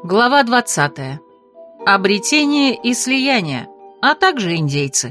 Глава 20. Обретение и слияние, а также индейцы.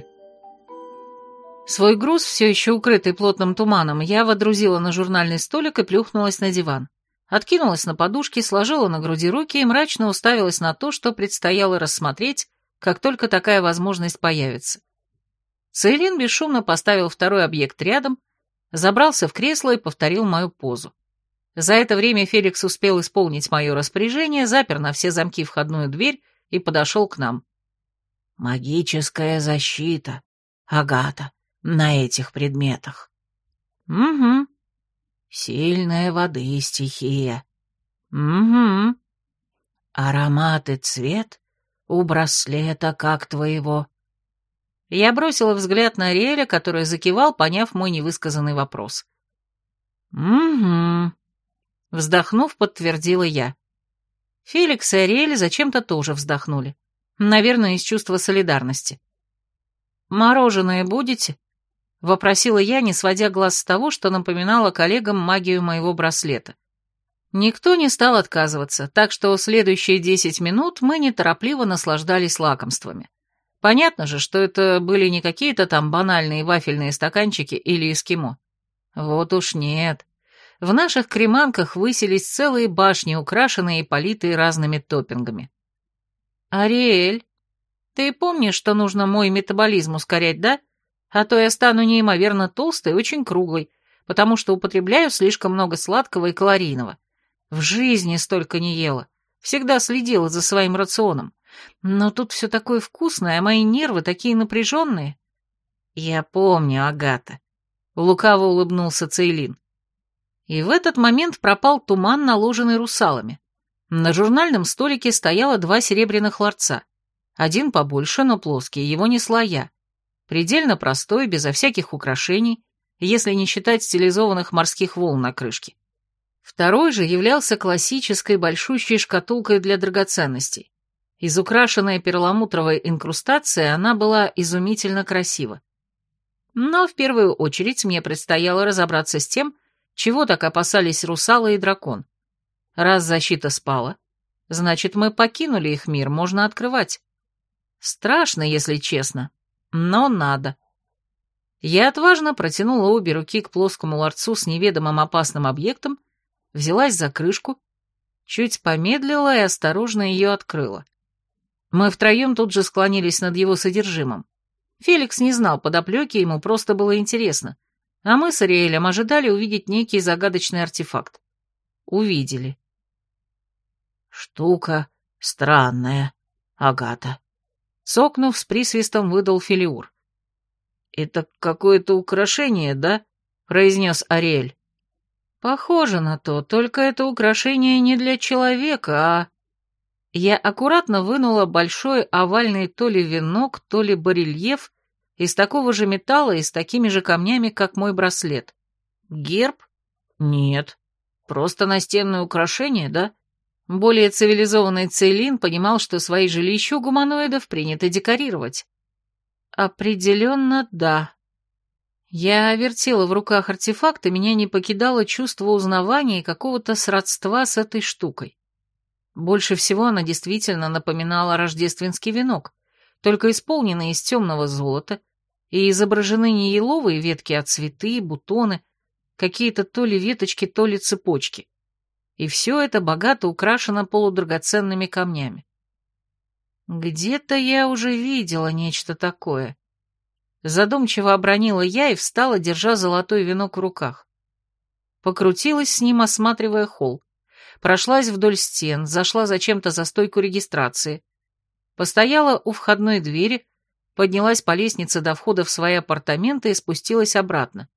Свой груз, все еще укрытый плотным туманом, я водрузила на журнальный столик и плюхнулась на диван. Откинулась на подушки, сложила на груди руки и мрачно уставилась на то, что предстояло рассмотреть, как только такая возможность появится. Цейлин бесшумно поставил второй объект рядом, забрался в кресло и повторил мою позу. За это время Феликс успел исполнить мое распоряжение, запер на все замки входную дверь и подошел к нам. «Магическая защита, Агата, на этих предметах». «Угу». «Сильная воды стихия». «Угу». «Аромат и цвет у браслета, как твоего». Я бросила взгляд на Ариэля, который закивал, поняв мой невысказанный вопрос. «Угу». Вздохнув, подтвердила я. Феликс и Ариэль зачем-то тоже вздохнули. Наверное, из чувства солидарности. «Мороженое будете?» — вопросила я, не сводя глаз с того, что напоминало коллегам магию моего браслета. Никто не стал отказываться, так что следующие 10 минут мы неторопливо наслаждались лакомствами. Понятно же, что это были не какие-то там банальные вафельные стаканчики или эскимо. Вот уж нет. В наших креманках высились целые башни, украшенные и политые разными топпингами. «Ариэль, ты помнишь, что нужно мой метаболизм ускорять, да? А то я стану неимоверно толстой и очень круглой, потому что употребляю слишком много сладкого и калорийного. В жизни столько не ела, всегда следила за своим рационом. Но тут все такое вкусное, а мои нервы такие напряженные». «Я помню, Агата», — лукаво улыбнулся Цейлин. И в этот момент пропал туман, наложенный русалами. На журнальном столике стояло 2 серебряных ларца. Один побольше, но плоский, его несла я. Предельно простой, безо всяких украшений, если не считать стилизованных морских волн на крышке. Второй же являлся классической большущей шкатулкой для драгоценностей. Изукрашенная перламутровой инкрустацией, она была изумительно красива. Но в первую очередь мне предстояло разобраться с тем, чего так опасались русалы и дракон. Раз защита спала, значит, мы покинули их мир, можно открывать. Страшно, если честно, но надо. Я отважно протянула обе руки к плоскому ларцу с неведомым опасным объектом, взялась за крышку, чуть помедлила и осторожно ее открыла. Мы втроем тут же склонились над его содержимым. Феликс не знал подоплеки, ему просто было интересно. А мы с Ариэлем ожидали увидеть некий загадочный артефакт. Увидели. «Штука странная, Агата», — цокнув с присвистом, выдал Фелиур. «Это какое-то украшение, да?» — произнес Ариэль. «Похоже на то, только это украшение не для человека, а...» Я аккуратно вынула большой овальный то ли венок, то ли барельеф из такого же металла и с такими же камнями, как мой браслет. Герб? Нет. Просто настенное украшение, да? Более цивилизованный Цейлин понимал, что свои жилища у гуманоидов принято декорировать. Определенно, да. Я вертела в руках артефакт, и меня не покидало чувство узнавания и какого-то сродства с этой штукой. Больше всего она действительно напоминала рождественский венок, только исполненный из темного золота, и изображены не еловые ветки, а цветы, бутоны, какие-то то ли веточки, то ли цепочки. И все это богато украшено полудрагоценными камнями. Где-то я уже видела нечто такое. Задумчиво обронила я и встала, держа золотой венок в руках. Покрутилась с ним, осматривая холл. Прошлась вдоль стен, зашла зачем-то за стойку регистрации. Постояла у входной двери, поднялась по лестнице до входа в свои апартаменты и спустилась обратно.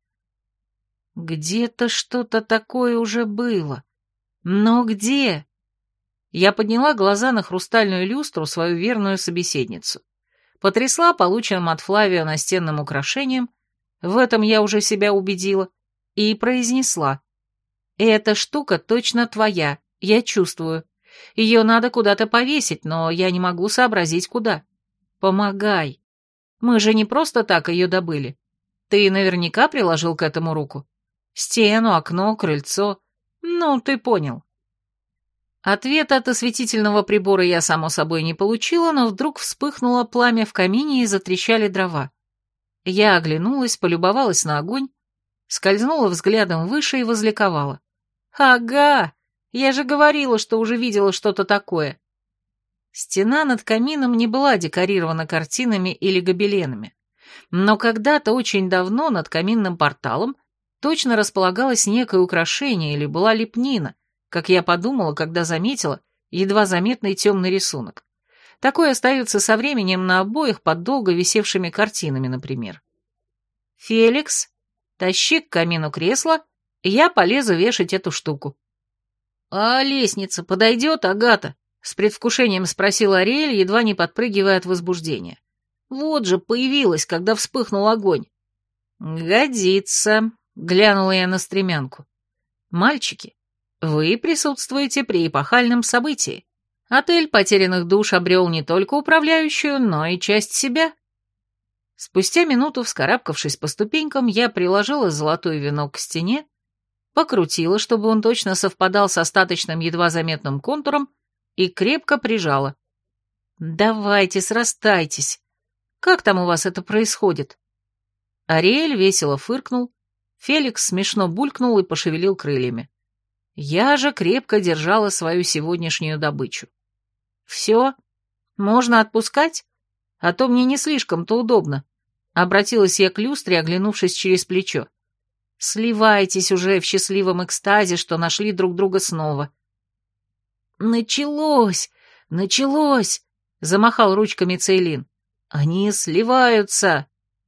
Где-то что-то такое уже было. Но где? Я подняла глаза на хрустальную люстру, свою верную собеседницу. Потрясла полученным от Флавио настенным украшением, в этом я уже себя убедила, и произнесла. «Эта штука точно твоя, я чувствую. Ее надо куда-то повесить, но я не могу сообразить, куда. Помогай. Мы же не просто так ее добыли. Ты наверняка приложил к этому руку. Стену, окно, крыльцо. Ну, ты понял». Ответа от осветительного прибора я, само собой, не получила, но вдруг вспыхнуло пламя в камине и затрещали дрова. Я оглянулась, полюбовалась на огонь, скользнула взглядом выше и возликовала. «Ага! Я же говорила, что уже видела что-то такое!» Стена над камином не была декорирована картинами или гобеленами, но когда-то очень давно над каминным порталом точно располагалось некое украшение или была лепнина, как я подумала, когда заметила едва заметный темный рисунок. Такое остается со временем на обоях под долго висевшими картинами, например. «Феликс, тащи к камину кресло, я полезу вешать эту штуку». «А лестница подойдет, Агата?» — с предвкушением спросила Ариэль, едва не подпрыгивая от возбуждения. «Вот же появилась, когда вспыхнул огонь». «Годится», — глянула я на стремянку. «Мальчики, вы присутствуете при эпохальном событии. Отель потерянных душ обрел не только управляющую, но и часть себя». Спустя минуту, вскарабкавшись по ступенькам, я приложила золотой венок к стене, покрутила, чтобы он точно совпадал с остаточным едва заметным контуром, и крепко прижала. «Давайте, срастайтесь. Как там у вас это происходит?» Ариэль весело фыркнул, Феликс смешно булькнул и пошевелил крыльями. Я же крепко держала свою сегодняшнюю добычу. «Все? Можно отпускать? А то мне не слишком-то удобно», — обратилась я к люстре, оглянувшись через плечо. «Сливайтесь уже в счастливом экстазе, что нашли друг друга снова». «Началось! Началось!» — замахал ручками Цейлин. «Они сливаются!»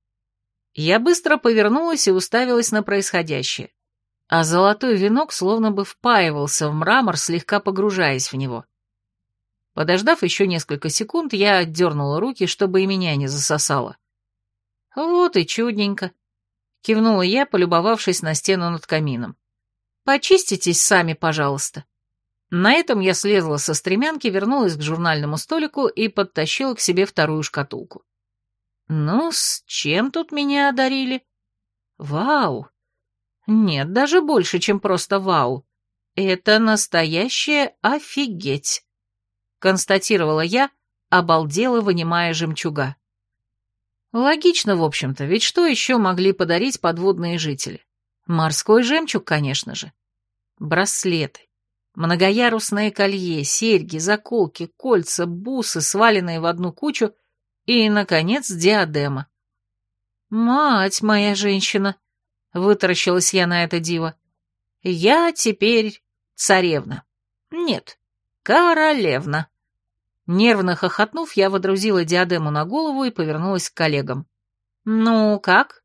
Я быстро повернулась и уставилась на происходящее, а золотой венок словно бы впаивался в мрамор, слегка погружаясь в него. Подождав еще несколько секунд, я отдернула руки, чтобы и меня не засосало. «Вот и чудненько», — кивнула я, полюбовавшись на стену над камином. «Почиститесь сами, пожалуйста». На этом я слезла со стремянки, вернулась к журнальному столику и подтащила к себе вторую шкатулку. Ну, с чем тут меня одарили? Вау! Нет, даже больше, чем просто вау. Это настоящее офигеть, констатировала я, обалдела, вынимая жемчуга. Логично, в общем-то, ведь что еще могли подарить подводные жители? Морской жемчуг, конечно же. Браслеты, многоярусное колье, серьги, заколки, кольца, бусы, сваленные в одну кучу, и, наконец, диадема. «Мать моя женщина!» — вытаращилась я на это диво. «Я теперь царевна. Нет, королевна». Нервно хохотнув, я водрузила диадему на голову и повернулась к коллегам. «Ну, как?»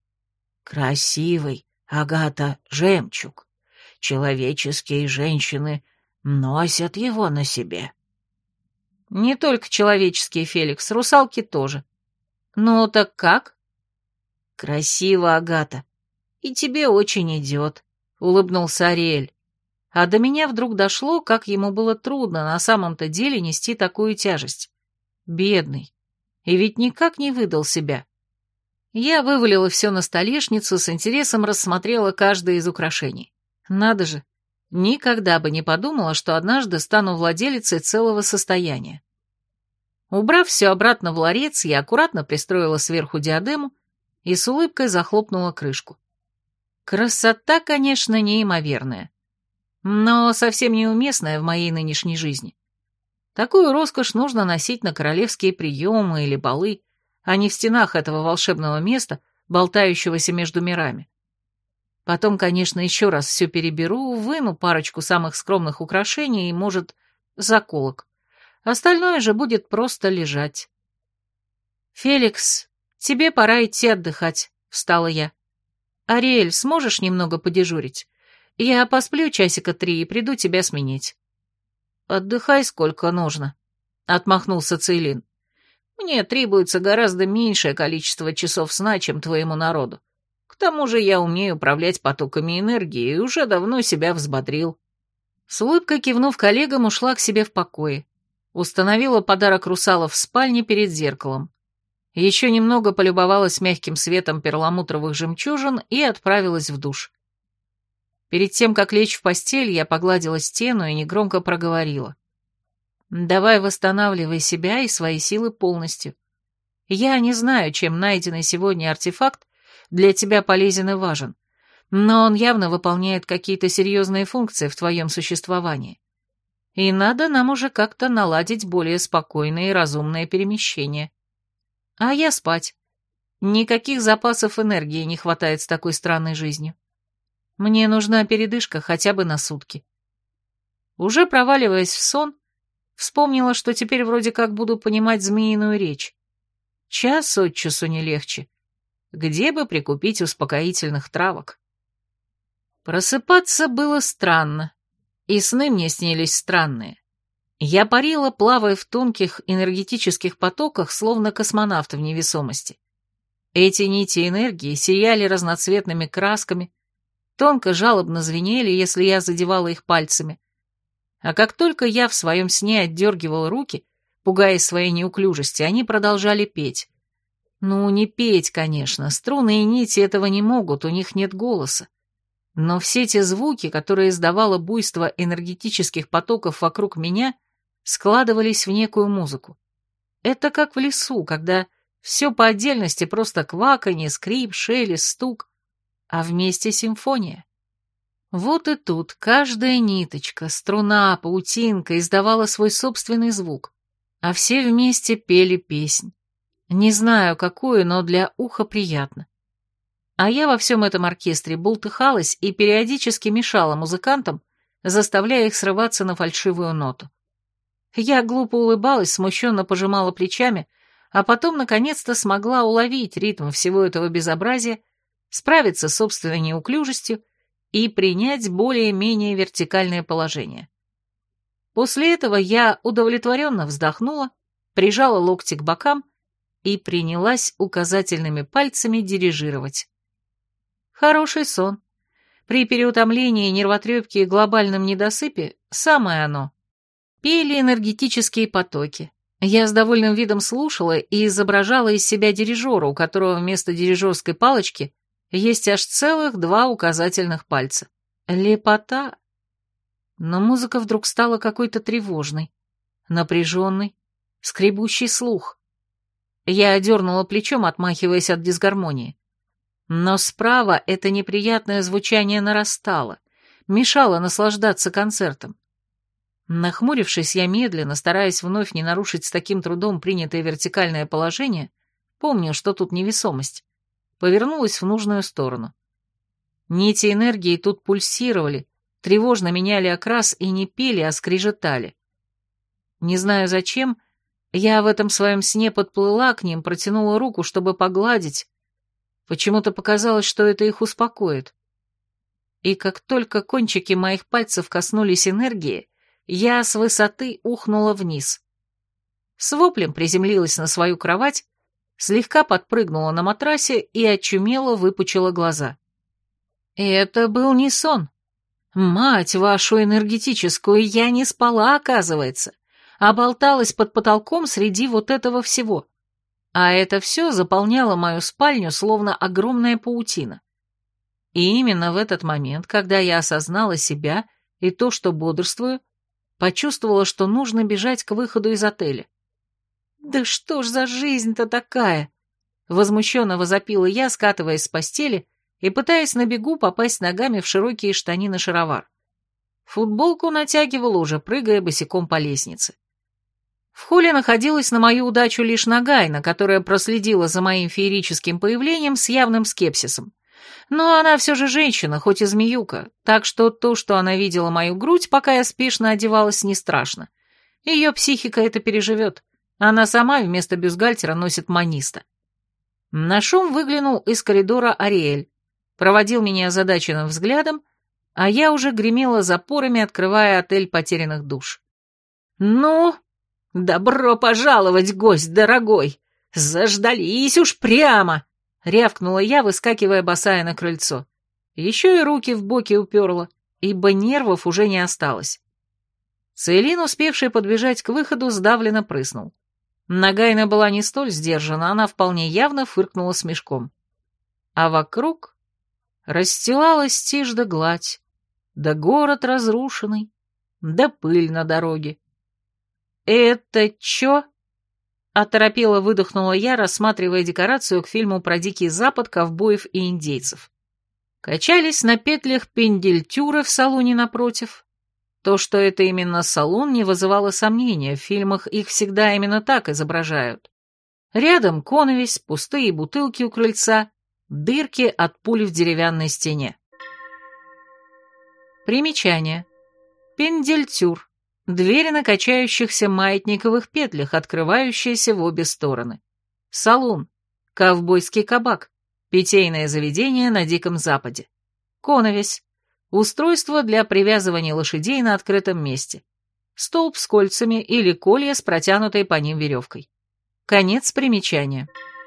«Красивый, Агата, жемчуг. Человеческие женщины носят его на себе». «Не только человеческие, Феликс, русалки тоже». «Ну, так как?» «Красиво, Агата. И тебе очень идет», — улыбнулся Ариэль. А до меня вдруг дошло, как ему было трудно на самом-то деле нести такую тяжесть. Бедный. И ведь никак не выдал себя. Я вывалила все на столешницу, с интересом рассмотрела каждое из украшений. Надо же, никогда бы не подумала, что однажды стану владелицей целого состояния. Убрав все обратно в ларец, я аккуратно пристроила сверху диадему и с улыбкой захлопнула крышку. Красота, конечно, неимоверная, но совсем неуместная в моей нынешней жизни. Такую роскошь нужно носить на королевские приемы или балы, а не в стенах этого волшебного места, болтающегося между мирами. Потом, конечно, еще раз все переберу, выну парочку самых скромных украшений и, может, заколок. Остальное же будет просто лежать. «Феликс, тебе пора идти отдыхать», — встала я. «Ариэль, сможешь немного подежурить? Я посплю часика 3 и приду тебя сменить». «Отдыхай сколько нужно», — отмахнулся Цейлин. «Мне требуется гораздо меньшее количество часов сна, чем твоему народу. К тому же я умею управлять потоками энергии и уже давно себя взбодрил». С улыбкой кивнув коллегам, ушла к себе в покое. Установила подарок русалов в спальне перед зеркалом. Еще немного полюбовалась мягким светом перламутровых жемчужин и отправилась в душ. Перед тем, как лечь в постель, я погладила стену и негромко проговорила. «Давай восстанавливай себя и свои силы полностью. Я не знаю, чем найденный сегодня артефакт для тебя полезен и важен, но он явно выполняет какие-то серьезные функции в твоем существовании. И надо нам уже как-то наладить более спокойное и разумное перемещение. А я спать. Никаких запасов энергии не хватает с такой странной жизнью. Мне нужна передышка хотя бы на сутки». Уже проваливаясь в сон, вспомнила, что теперь вроде как буду понимать змеиную речь. Час от часу не легче. Где бы прикупить успокоительных травок? Просыпаться было странно, и сны мне снились странные. Я парила, плавая в тонких энергетических потоках, словно космонавт в невесомости. Эти нити энергии сияли разноцветными красками, тонко жалобно звенели, если я задевала их пальцами. А как только я в своем сне отдергивал руки, пугаясь своей неуклюжести, они продолжали петь. Ну, не петь, конечно, струны и нити этого не могут, у них нет голоса. Но все те звуки, которые издавало буйство энергетических потоков вокруг меня, складывались в некую музыку. Это как в лесу, когда все по отдельности просто кваканье, скрип, шелест, стук, а вместе симфония. Вот и тут каждая ниточка, струна, паутинка издавала свой собственный звук, а все вместе пели песнь. Не знаю, какую, но для уха приятно. А я во всем этом оркестре бултыхалась и периодически мешала музыкантам, заставляя их срываться на фальшивую ноту. Я глупо улыбалась, смущенно пожимала плечами, а потом наконец-то смогла уловить ритм всего этого безобразия, справиться с собственной неуклюжестью и принять более-менее вертикальное положение. После этого я удовлетворенно вздохнула, прижала локти к бокам и принялась указательными пальцами дирижировать. Хороший сон. При переутомлении, нервотрепке и глобальном недосыпе самое оно. Пели энергетические потоки. Я с довольным видом слушала и изображала из себя дирижера, у которого вместо дирижерской палочки есть аж целых 2 указательных пальца. Лепота. Но музыка вдруг стала какой-то тревожной, напряженной, скребущей слух. Я одернула плечом, отмахиваясь от дисгармонии. Но справа это неприятное звучание нарастало, мешало наслаждаться концертом. Нахмурившись, я медленно, стараясь вновь не нарушить с таким трудом принятое вертикальное положение, помню, что тут невесомость, повернулась в нужную сторону. Нити энергии тут пульсировали, тревожно меняли окрас и не пели, а скрежетали. Не знаю зачем, я в этом своем сне подплыла к ним, протянула руку, чтобы погладить. Почему-то показалось, что это их успокоит. И как только кончики моих пальцев коснулись энергии, я с высоты ухнула вниз. С воплем приземлилась на свою кровать, слегка подпрыгнула на матрасе и очумело выпучила глаза. Это был не сон. Мать вашу энергетическую, я не спала, оказывается, а болталась под потолком среди вот этого всего. А это все заполняло мою спальню, словно огромная паутина. И именно в этот момент, когда я осознала себя и то, что бодрствую, почувствовала, что нужно бежать к выходу из отеля. «Да что ж за жизнь-то такая?» Возмущенно возопила я, скатываясь с постели и пытаясь на бегу попасть ногами в широкие штанины-шаровар. Футболку натягивала, уже прыгая босиком по лестнице. В холле находилась на мою удачу лишь Нагайна, которая проследила за моим феерическим появлением с явным скепсисом. Но она все же женщина, хоть и змеюка, так что то, что она видела мою грудь, пока я спешно одевалась, не страшно. Ее психика это переживет. Она сама вместо бюстгальтера носит маниста. На шум выглянул из коридора Ариэль, проводил меня озадаченным взглядом, а я уже гремела запорами, открывая отель потерянных душ. «Ну, добро пожаловать, гость дорогой! Заждались уж прямо!» — рявкнула я, выскакивая босая на крыльцо. Еще и руки в боки уперла, ибо нервов уже не осталось. Цейлин, успевший подбежать к выходу, сдавленно прыснул. Нагайна была не столь сдержана, она вполне явно фыркнула смешком. А вокруг расстилалась тишь да гладь, да город разрушенный, да пыль на дороге. «Это чё?» — оторопело выдохнула я, рассматривая декорацию к фильму про Дикий Запад, ковбоев и индейцев. Качались на петлях пендельтюры в салоне напротив. То, что это именно салон, не вызывало сомнения, в фильмах их всегда именно так изображают. Рядом коновесь, пустые бутылки у крыльца, дырки от пуль в деревянной стене. Примечание. Пендельтюр. Двери на качающихся маятниковых петлях, открывающиеся в обе стороны. Салун. Ковбойский кабак. Питейное заведение на Диком Западе. Коновесь. Устройство для привязывания лошадей на открытом месте. Столб с кольцами или колья с протянутой по ним веревкой. Конец примечания.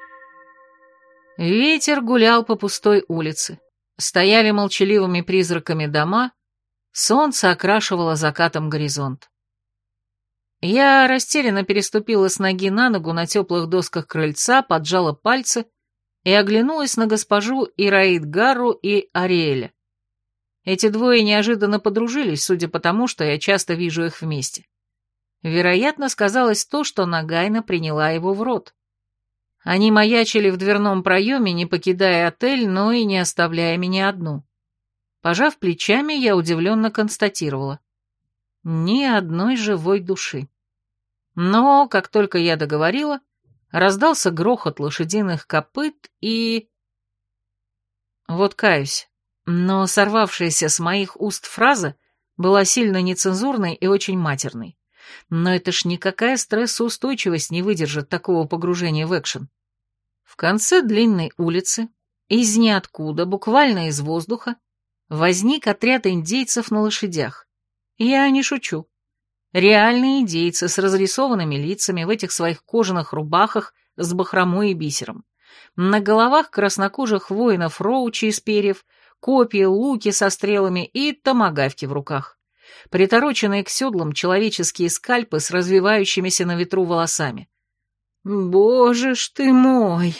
Ветер гулял по пустой улице. Стояли молчаливыми призраками дома, солнце окрашивало закатом горизонт. Я растерянно переступила с ноги на ногу на теплых досках крыльца, поджала пальцы и оглянулась на госпожу Ираид Гарру и Ариэля. Эти двое неожиданно подружились, судя по тому, что я часто вижу их вместе. Вероятно, сказалось то, что Нагайна приняла его в рот. Они маячили в дверном проеме, не покидая отель, но и не оставляя меня одну. Пожав плечами, я удивленно констатировала. Ни одной живой души. Но, как только я договорила, раздался грохот лошадиных копыт и... Вот каюсь, но сорвавшаяся с моих уст фраза была сильно нецензурной и очень матерной. Но это ж никакая стрессоустойчивость не выдержит такого погружения в экшен. В конце длинной улицы, из ниоткуда, буквально из воздуха, возник отряд индейцев на лошадях. Я не шучу. Реальные индейцы с разрисованными лицами в этих своих кожаных рубахах с бахромой и бисером. На головах краснокожих воинов роучи из перьев, копья, луки со стрелами и томагавки в руках. Притороченные к седлам человеческие скальпы с развивающимися на ветру волосами. Боже ж ты мой!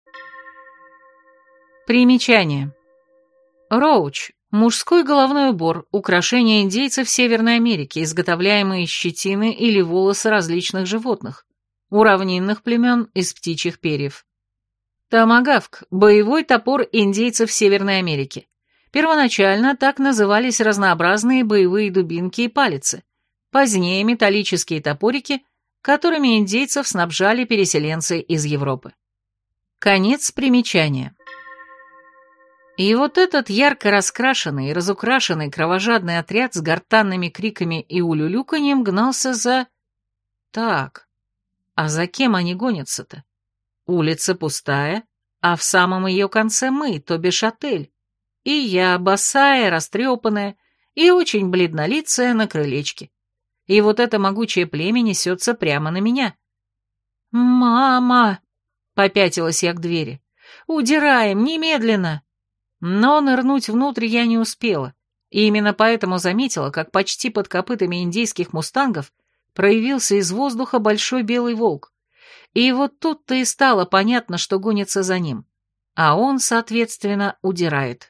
Примечание. Роуч. Мужской головной убор, украшение индейцев Северной Америки, изготовляемые из щетины или волоса различных животных, у равнинных племен из птичьих перьев. Томагавк – боевой топор индейцев Северной Америки. Первоначально так назывались разнообразные боевые дубинки и палицы, позднее металлические топорики, которыми индейцев снабжали переселенцы из Европы. Конец примечания. И вот этот ярко раскрашенный и разукрашенный кровожадный отряд с гортанными криками и улюлюканьем гнался за... Так, а за кем они гонятся-то? Улица пустая, а в самом ее конце мы, то бишь отель. И я, босая, растрепанная и очень бледнолицая на крылечке. И вот это могучее племя несется прямо на меня. «Мама!» — попятилась я к двери. «Удираем, немедленно!» Но нырнуть внутрь я не успела, и именно поэтому заметила, как почти под копытами индейских мустангов проявился из воздуха большой белый волк. И вот тут-то и стало понятно, что гонится за ним, а он, соответственно, удирает.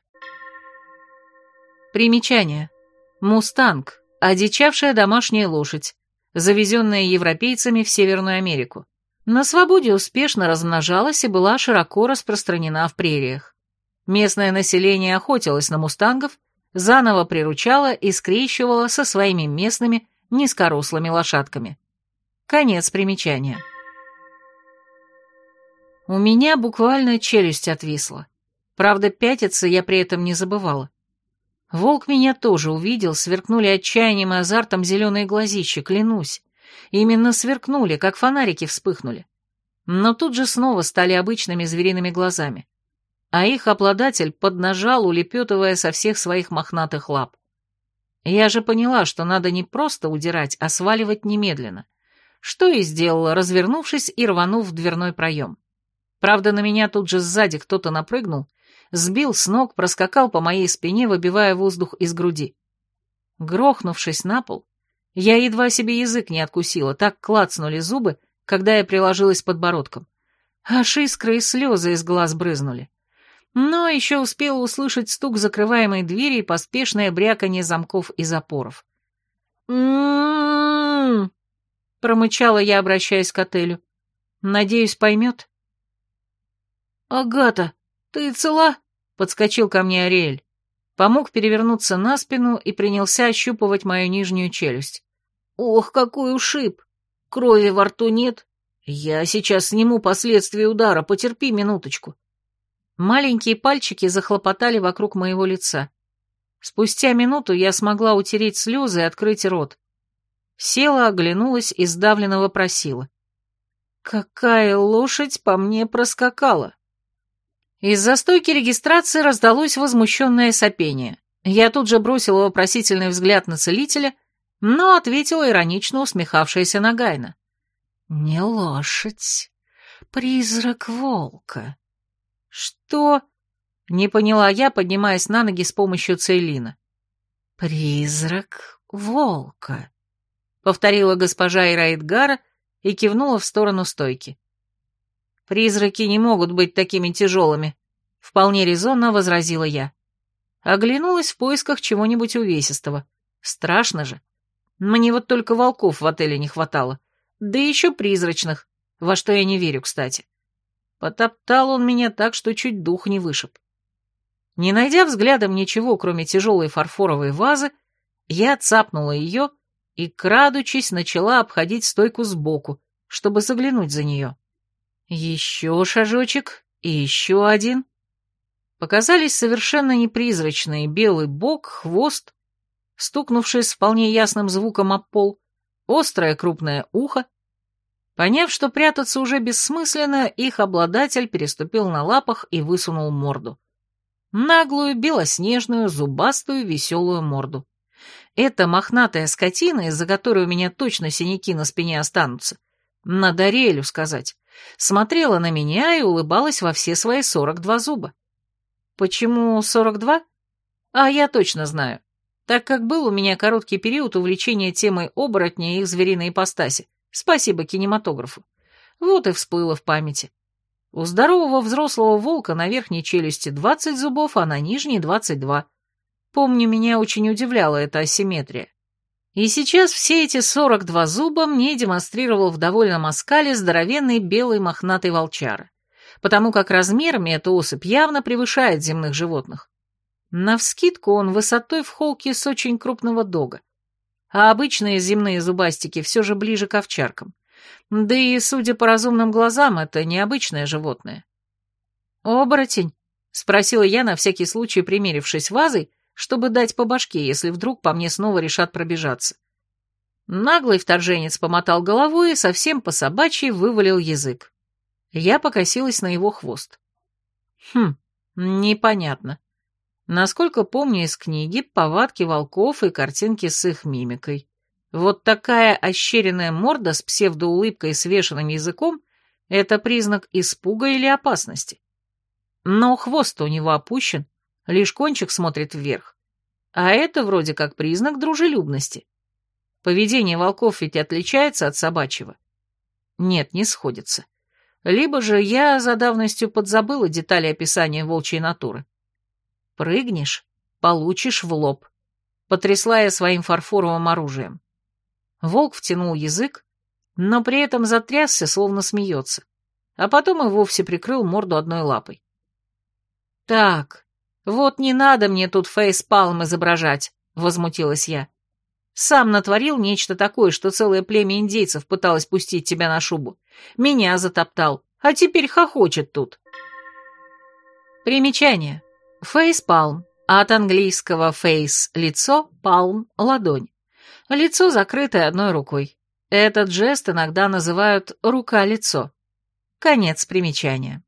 Примечание. Мустанг – одичавшая домашняя лошадь, завезенная европейцами в Северную Америку. На свободе успешно размножалась и была широко распространена в прериях. Местное население охотилось на мустангов, заново приручало и скрещивало со своими местными низкорослыми лошадками. Конец примечания. У меня буквально челюсть отвисла. Правда, пятиться я при этом не забывала. Волк меня тоже увидел, сверкнули отчаянием и азартом зеленые глазища, клянусь. Именно сверкнули, как фонарики вспыхнули. Но тут же снова стали обычными звериными глазами. А их обладатель поднажал, улепетывая со всех своих мохнатых лап. Я же поняла, что надо не просто удирать, а сваливать немедленно. Что и сделала, развернувшись и рванув в дверной проем. Правда, на меня тут же сзади кто-то напрыгнул, сбил с ног, проскакал по моей спине, выбивая воздух из груди. Грохнувшись на пол, я едва себе язык не откусила, так клацнули зубы, когда я приложилась подбородком. Аж искры и слезы из глаз брызнули. но еще успела услышать стук закрываемой двери и поспешное бряканье замков и запоров. «М-м-м», промычала я, обращаясь к отелю. «Надеюсь, поймет?» «Агата, ты цела?» — подскочил ко мне Ариэль. Помог перевернуться на спину и принялся ощупывать мою нижнюю челюсть. «Ох, какой ушиб! Крови во рту нет. Я сейчас сниму последствия удара, потерпи минуточку». Маленькие пальчики захлопотали вокруг моего лица. Спустя минуту я смогла утереть слезы и открыть рот. Села, оглянулась и сдавленно вопросила. «Какая лошадь по мне проскакала?» Из-за стойки регистрации раздалось возмущенное сопение. Я тут же бросила вопросительный взгляд на целителя, но ответила иронично усмехавшаяся Нагайна. «Не лошадь, призрак волка». «Что?» — не поняла я, поднимаясь на ноги с помощью Цейлина. «Призрак волка», — повторила госпожа Ираидгара и кивнула в сторону стойки. «Призраки не могут быть такими тяжелыми», — вполне резонно возразила я. Оглянулась в поисках чего-нибудь увесистого. Страшно же. Мне вот только волков в отеле не хватало. Да еще призрачных, во что я не верю, кстати. Потоптал он меня так, что чуть дух не вышиб. Не найдя взглядом ничего, кроме тяжелой фарфоровой вазы, я цапнула ее и, крадучись, начала обходить стойку сбоку, чтобы заглянуть за нее. Еще шажочек и еще один. Показались совершенно непризрачные белый бок, хвост, стукнувший с вполне ясным звуком об пол, острое крупное ухо. Поняв, что прятаться уже бессмысленно, их обладатель переступил на лапах и высунул морду. Наглую, белоснежную, зубастую, веселую морду. Эта мохнатая скотина, из-за которой у меня точно синяки на спине останутся, надо Ариэлю сказать, смотрела на меня и улыбалась во все свои 42 зуба. Почему 42? А я точно знаю, так как был у меня короткий период увлечения темой оборотня и их звериной ипостаси, спасибо кинематографу. Вот и всплыло в памяти. У здорового взрослого волка на верхней челюсти 20 зубов, а на нижней 22. Помню, меня очень удивляла эта асимметрия. И сейчас все эти 42 зуба мне демонстрировал в довольном оскале здоровенный белый мохнатый волчара, потому как размерами эта особь явно превышает земных животных. Навскидку он высотой в холке с очень крупного дога, а обычные земные зубастики все же ближе к овчаркам. Да и, судя по разумным глазам, это необычное животное. «Оборотень?» — спросила я, на всякий случай примерившись вазой, чтобы дать по башке, если вдруг по мне снова решат пробежаться. Наглый вторженец помотал головой и совсем по-собачьи вывалил язык. Я покосилась на его хвост. Непонятно. Насколько помню из книги, повадки волков и картинки с их мимикой. Вот такая ощеренная морда с псевдоулыбкой и свешенным языком — это признак испуга или опасности. Но хвост у него опущен, лишь кончик смотрит вверх. А это вроде как признак дружелюбности. Поведение волков ведь отличается от собачьего. Нет, не сходится. Либо же я за давностью подзабыла детали описания волчьей натуры. Прыгнешь — получишь в лоб. Потрясла я своим фарфоровым оружием. Волк втянул язык, но при этом затрясся, словно смеется, а потом и вовсе прикрыл морду одной лапой. «Так, вот не надо мне тут фейспалм изображать», — возмутилась я. «Сам натворил нечто такое, что целое племя индейцев пыталось пустить тебя на шубу. Меня затоптал, а теперь хохочет тут». Примечание. Фейспалм. От английского face — лицо, palm — ладонь. Лицо, закрытое одной рукой. Этот жест иногда называют «рука-лицо». Конец примечания.